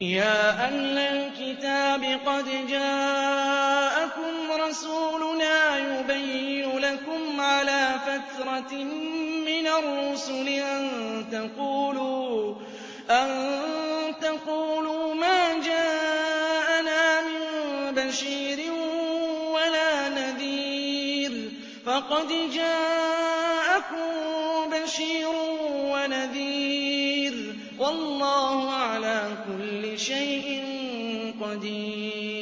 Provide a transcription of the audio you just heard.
يَا أَهْلَ الْكِتَابِ قَدْ جَاءَكُمْ رَسُولُنَا يُبَيِّنُ لَكُمْ عَلَىٰ فَتْرَةٍ مِّنَ الرُّسُلِ أَن تَقُولُوا مَا جَاءَنَا مِن بَشِيرٍ وَلَا نَذِيرٍ ۖ فَقَدْ جَاءَكُم بَشِيرٌ وَنَذِيرٌ ۗ وَاللَّهُ عَلَىٰ كُلِّ شَيْءٍ قَدِيرٌ